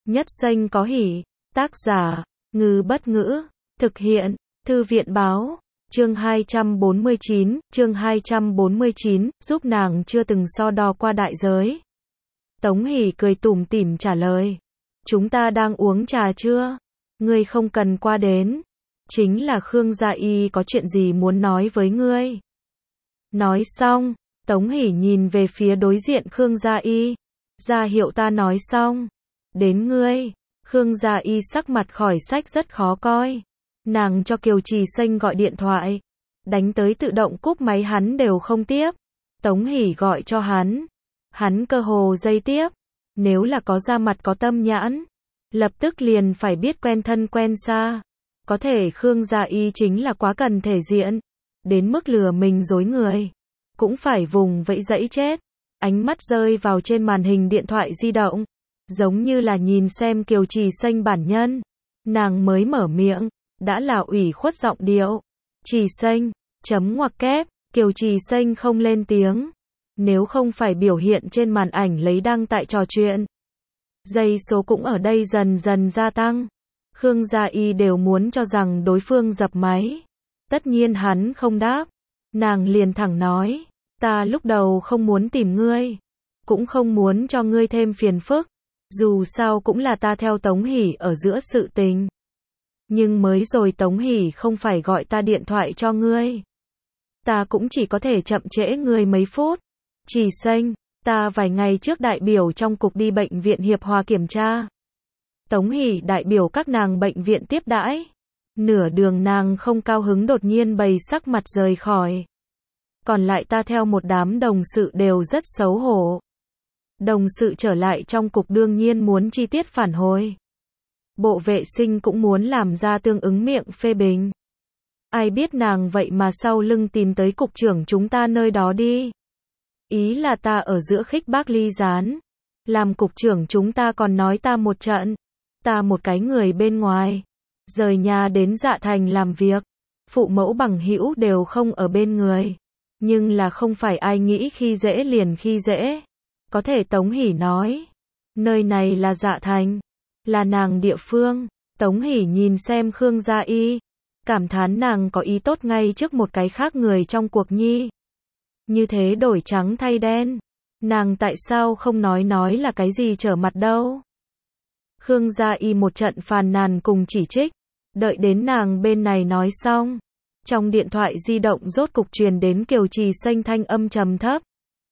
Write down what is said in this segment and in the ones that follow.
Nhất xanh có hỉ. Tác giả, Ngư Bất Ngữ. Thực hiện, Thư viện Báo. Chương 249, giúp nàng chưa từng so đo qua đại giới. Tống Hỷ cười tủm tỉm trả lời. Chúng ta đang uống trà chưa? Ngươi không cần qua đến. Chính là Khương Gia Y có chuyện gì muốn nói với ngươi. Nói xong, Tống Hỷ nhìn về phía đối diện Khương Gia Y. Ra hiệu ta nói xong. Đến ngươi. Khương Gia Y sắc mặt khỏi sách rất khó coi. Nàng cho Kiều Trì Xanh gọi điện thoại. Đánh tới tự động cúp máy hắn đều không tiếp. Tống Hỷ gọi cho hắn. Hắn cơ hồ dây tiếp. Nếu là có da mặt có tâm nhãn, lập tức liền phải biết quen thân quen xa. Có thể Khương Gia Y chính là quá cần thể diện. Đến mức lừa mình dối người. Cũng phải vùng vẫy dẫy chết. Ánh mắt rơi vào trên màn hình điện thoại di động. Giống như là nhìn xem Kiều Trì Xanh bản nhân. Nàng mới mở miệng. Đã là ủy khuất giọng điệu. Trì Xanh, chấm ngoặc kép, Kiều Trì Xanh không lên tiếng. Nếu không phải biểu hiện trên màn ảnh lấy đăng tại trò chuyện. Giây số cũng ở đây dần dần gia tăng. Khương Gia Y đều muốn cho rằng đối phương dập máy. Tất nhiên hắn không đáp. Nàng liền thẳng nói. Ta lúc đầu không muốn tìm ngươi. Cũng không muốn cho ngươi thêm phiền phức. Dù sao cũng là ta theo Tống Hỷ ở giữa sự tình. Nhưng mới rồi Tống Hỷ không phải gọi ta điện thoại cho ngươi. Ta cũng chỉ có thể chậm trễ ngươi mấy phút. Trì Xanh, ta vài ngày trước đại biểu trong cục đi bệnh viện Hiệp Hòa kiểm tra. Tống Hỷ đại biểu các nàng bệnh viện tiếp đãi. Nửa đường nàng không cao hứng đột nhiên bày sắc mặt rời khỏi. Còn lại ta theo một đám đồng sự đều rất xấu hổ. Đồng sự trở lại trong cục đương nhiên muốn chi tiết phản hồi. Bộ vệ sinh cũng muốn làm ra tương ứng miệng phê bình. Ai biết nàng vậy mà sau lưng tìm tới cục trưởng chúng ta nơi đó đi. Ý là ta ở giữa khích bác ly gián. Làm cục trưởng chúng ta còn nói ta một trận. Ta một cái người bên ngoài. Rời nhà đến Dạ Thành làm việc. Phụ mẫu bằng hữu đều không ở bên người. Nhưng là không phải ai nghĩ khi dễ liền khi dễ. Có thể Tống Hỷ nói. Nơi này là Dạ Thành. Là nàng địa phương. Tống Hỷ nhìn xem Khương Gia Y. Cảm thán nàng có ý tốt ngay trước một cái khác người trong cuộc nhi. Như thế đổi trắng thay đen. Nàng tại sao không nói là cái gì trở mặt đâu. Khương Gia Y một trận phàn nàn cùng chỉ trích. Đợi đến nàng bên này nói xong. Trong điện thoại di động rốt cục truyền đến Kiều Trì Xanh thanh âm trầm thấp.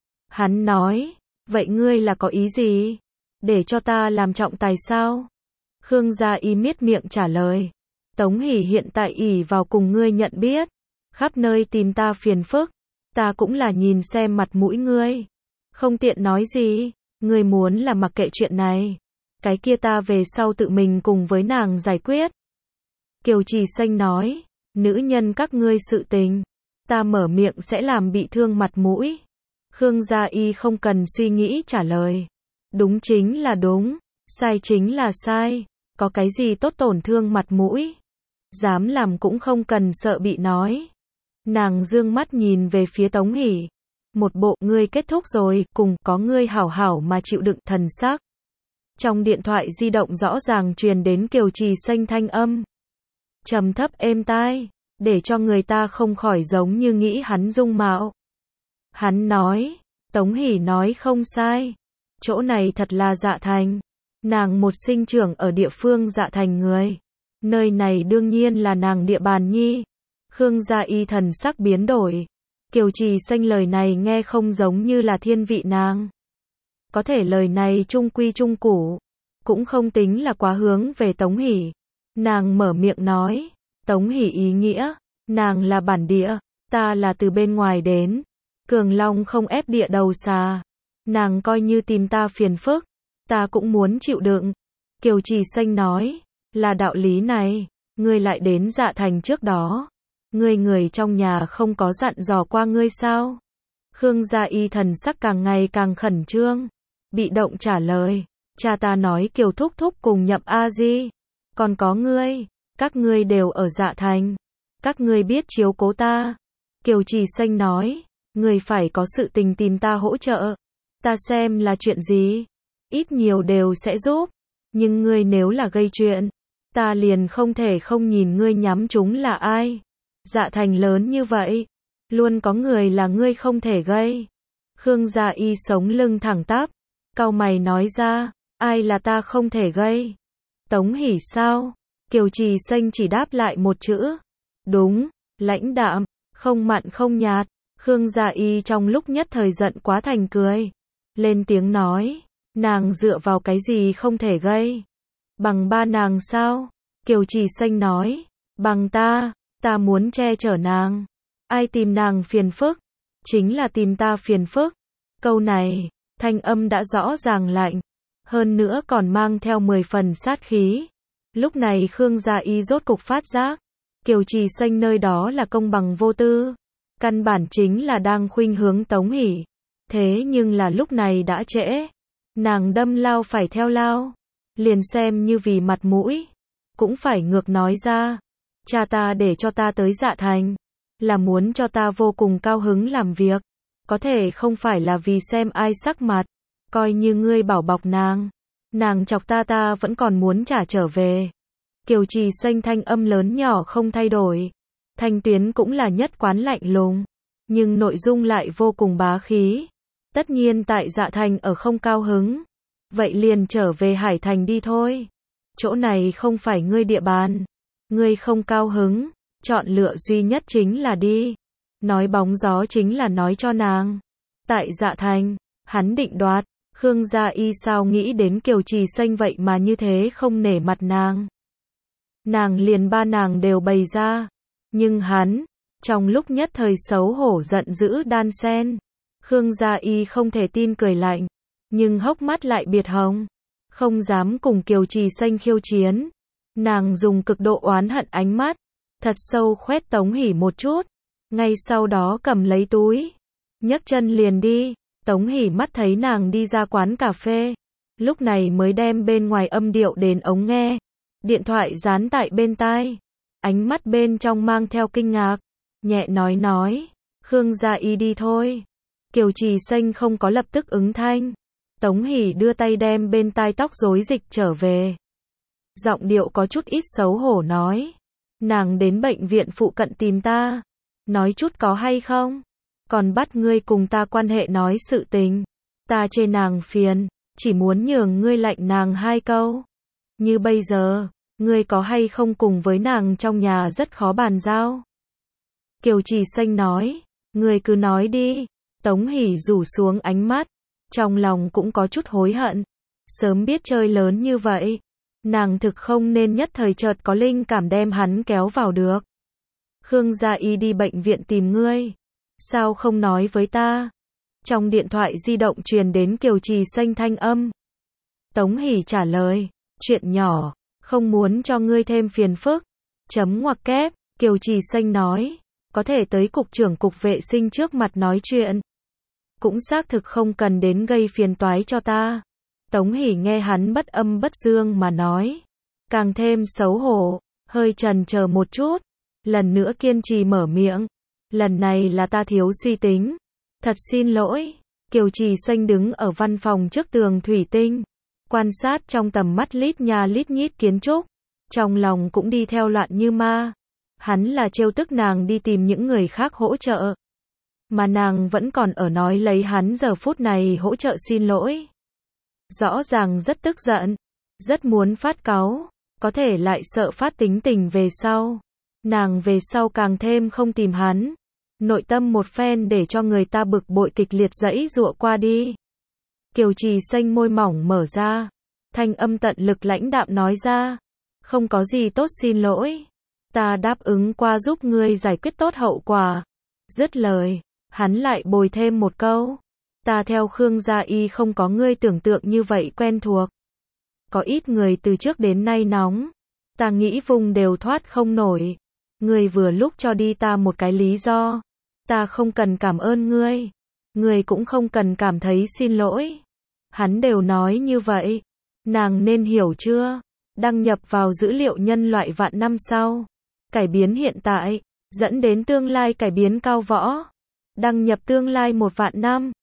Hắn nói. Vậy ngươi là có ý gì? Để cho ta làm trọng tài sao? Khương Gia Y miết miệng trả lời. Tống Hỷ hiện tại ỷ vào cùng ngươi nhận biết. Khắp nơi tìm ta phiền phức. Ta cũng là nhìn xem mặt mũi ngươi. Không tiện nói gì. Ngươi muốn là mặc kệ chuyện này. Cái kia ta về sau tự mình cùng với nàng giải quyết. Kiều Trì Xanh nói. Nữ nhân các ngươi sự tình. Ta mở miệng sẽ làm bị thương mặt mũi. Khương Gia Y không cần suy nghĩ trả lời. Đúng chính là đúng. Sai chính là sai. Có cái gì tốt tổn thương mặt mũi. Dám làm cũng không cần sợ bị nói. Nàng dương mắt nhìn về phía Tống Hỷ. Một bộ ngươi kết thúc rồi, cùng có ngươi hảo hảo mà chịu đựng thần sắc. Trong điện thoại di động rõ ràng truyền đến Kiều Trì Xanh thanh âm. Trầm thấp êm tai, để cho người ta không khỏi giống như nghĩ hắn dung mạo. Hắn nói, Tống Hỷ nói không sai. Chỗ này thật là Dạ Thành. Nàng một sinh trưởng ở địa phương Dạ Thành người. Nơi này đương nhiên là nàng địa bàn nhi. Khương Gia Y thần sắc biến đổi. Kiều Trì Xanh lời này nghe không giống như là thiên vị nàng. Có thể lời này trung quy trung củ. Cũng không tính là quá hướng về Tống Hỷ. Nàng mở miệng nói. Tống Hỷ ý nghĩa. Nàng là bản địa. Ta là từ bên ngoài đến. Cường Long không ép địa đầu xà. Nàng coi như tìm ta phiền phức. Ta cũng muốn chịu đựng. Kiều Trì Xanh nói. Là đạo lý này. Ngươi lại đến Dạ Thành trước đó. Ngươi người trong nhà không có dặn dò qua ngươi sao? Khương Gia Y thần sắc càng ngày càng khẩn trương. Bị động trả lời. Cha ta nói Kiều thúc thúc cùng nhập A-di. Còn có ngươi. Các ngươi đều ở Dạ Thành. Các ngươi biết chiếu cố ta. Kiều Trì Xanh nói. Ngươi phải có sự tình tìm ta hỗ trợ. Ta xem là chuyện gì. Ít nhiều đều sẽ giúp. Nhưng ngươi nếu là gây chuyện, ta liền không thể không nhìn ngươi nhắm chúng là ai. Dạ thành lớn như vậy, luôn có người là ngươi không thể gây. Khương Gia Y sống lưng thẳng tắp, cau mày nói ra, ai là ta không thể gây? Tống Hỷ sao? Kiều Trì Xanh chỉ đáp lại một chữ. Đúng, lãnh đạm, không mặn không nhạt. Khương Gia Y trong lúc nhất thời giận quá thành cười. Lên tiếng nói, nàng dựa vào cái gì không thể gây? Bằng ba nàng sao? Kiều Trì Xanh nói, bằng ta muốn che chở nàng. Ai tìm nàng phiền phức? Chính là tìm ta phiền phức. Câu này, thanh âm đã rõ ràng lạnh, hơn nữa còn mang theo 10 phần sát khí. Lúc này Khương Gia Y rốt cục phát giác, Kiều Trì Xanh nơi đó là công bằng vô tư, căn bản chính là đang khuynh hướng Tống Hỷ. Thế nhưng là lúc này đã trễ, nàng đâm lao phải theo lao, liền xem như vì mặt mũi, cũng phải ngược nói ra, cha ta để cho ta tới Dạ Thành, là muốn cho ta vô cùng cao hứng làm việc, có thể không phải là vì xem ai sắc mặt, coi như ngươi bảo bọc nàng chọc ta vẫn còn muốn trả trở về. Kiều Trì Xanh thanh âm lớn nhỏ không thay đổi, thanh tuyến cũng là nhất quán lạnh lùng, nhưng nội dung lại vô cùng bá khí. Tất nhiên tại Dạ Thành ở không cao hứng, vậy liền trở về Hải Thành đi thôi. Chỗ này không phải ngươi địa bàn, ngươi không cao hứng, chọn lựa duy nhất chính là đi. Nói bóng gió chính là nói cho nàng. Tại Dạ Thành, hắn định đoạt, Khương Gia Y sao nghĩ đến Kiều Trì Xanh vậy mà như thế không nể mặt nàng. Nàng liền ba nàng đều bày ra, nhưng hắn, trong lúc nhất thời xấu hổ giận dữ đan sen. Khương Gia Y không thể tin cười lạnh, nhưng hốc mắt lại biệt hồng, không dám cùng Kiều Trì Xanh khiêu chiến. Nàng dùng cực độ oán hận ánh mắt, thật sâu khoét Tống Hỷ một chút, ngay sau đó cầm lấy túi, nhấc chân liền đi. Tống Hỷ mắt thấy nàng đi ra quán cà phê, lúc này mới đem bên ngoài âm điệu đến ống nghe, điện thoại dán tại bên tai, ánh mắt bên trong mang theo kinh ngạc, nhẹ nói, Khương Gia Y đi thôi. Kiều Trì Xanh không có lập tức ứng thanh, Tống Hỷ đưa tay đem bên tai tóc rối dịch trở về. Giọng điệu có chút ít xấu hổ nói, nàng đến bệnh viện phụ cận tìm ta, nói chút có hay không? Còn bắt ngươi cùng ta quan hệ nói sự tình, ta chê nàng phiền, chỉ muốn nhường ngươi lạnh nàng 2 câu. Như bây giờ, ngươi có hay không cùng với nàng trong nhà rất khó bàn giao? Kiều Trì Xanh nói, ngươi cứ nói đi. Tống Hỷ rủ xuống ánh mắt, trong lòng cũng có chút hối hận, sớm biết chơi lớn như vậy, nàng thực không nên nhất thời chợt có linh cảm đem hắn kéo vào được. Khương Gia Y đi bệnh viện tìm ngươi, sao không nói với ta? Trong điện thoại di động truyền đến Kiều Trì Xanh thanh âm. Tống Hỷ trả lời, chuyện nhỏ, không muốn cho ngươi thêm phiền phức. Chấm ngoặc kép, Kiều Trì Xanh nói, có thể tới cục trưởng cục vệ sinh trước mặt nói chuyện. Cũng xác thực không cần đến gây phiền toái cho ta. Tống Hỷ nghe hắn bất âm bất dương mà nói, càng thêm xấu hổ, hơi chần chờ một chút, lần nữa kiên trì mở miệng. Lần này là ta thiếu suy tính, thật xin lỗi. Kiều Trì Xanh đứng ở văn phòng trước tường thủy tinh, quan sát trong tầm mắt lít nha lít nhít kiến trúc, trong lòng cũng đi theo loạn như ma. Hắn là trêu tức nàng đi tìm những người khác hỗ trợ, mà nàng vẫn còn ở nói lấy hắn giờ phút này hỗ trợ xin lỗi. Rõ ràng rất tức giận, rất muốn phát cáu, có thể lại sợ phát tính tình về sau. Nàng về sau càng thêm không tìm hắn, nội tâm một phen để cho người ta bực bội kịch liệt giãy giụa qua đi. Kiều Trì Xanh môi mỏng mở ra, thanh âm tận lực lãnh đạm nói ra, không có gì tốt xin lỗi, ta đáp ứng qua giúp ngươi giải quyết tốt hậu quả. Dứt lời, hắn lại bồi thêm một câu, ta theo Khương Gia Y không có ngươi tưởng tượng như vậy quen thuộc. Có ít người từ trước đến nay nóng, ta nghĩ vùng đều thoát không nổi. Ngươi vừa lúc cho đi ta một cái lý do, ta không cần cảm ơn ngươi, ngươi cũng không cần cảm thấy xin lỗi. Hắn đều nói như vậy, nàng nên hiểu chưa? Đăng nhập vào dữ liệu nhân loại vạn năm sau, cải biến hiện tại, dẫn đến tương lai cải biến cao võ. Đăng nhập tương lai 1 vạn năm.